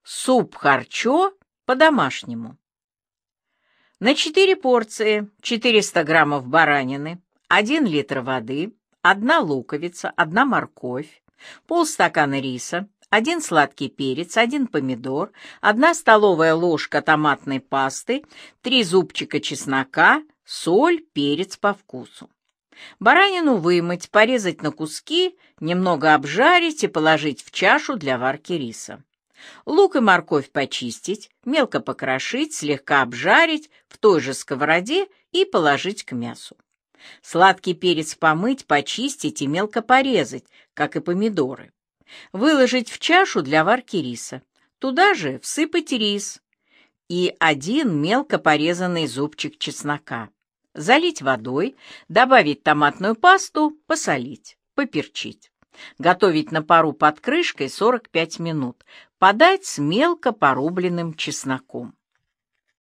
Суп харчо по-домашнему. На 4 порции 400 граммов баранины, 1 литр воды, 1 луковица, 1 морковь, полстакана риса, 1 сладкий перец, 1 помидор, 1 столовая ложка томатной пасты, 3 зубчика чеснока, соль, перец по вкусу. Баранину вымыть, порезать на куски, немного обжарить и положить в чашу для варки риса. Лук и морковь почистить, мелко покрошить, слегка обжарить в той же сковороде и положить к мясу. Сладкий перец помыть, почистить и мелко порезать, как и помидоры. Выложить в чашу для варки риса. Туда же всыпать рис и 1 мелко порезанный зубчик чеснока. Залить водой, добавить томатную пасту, посолить, поперчить. Готовить на пару под крышкой 45 минут. Подать с мелко порубленным чесноком.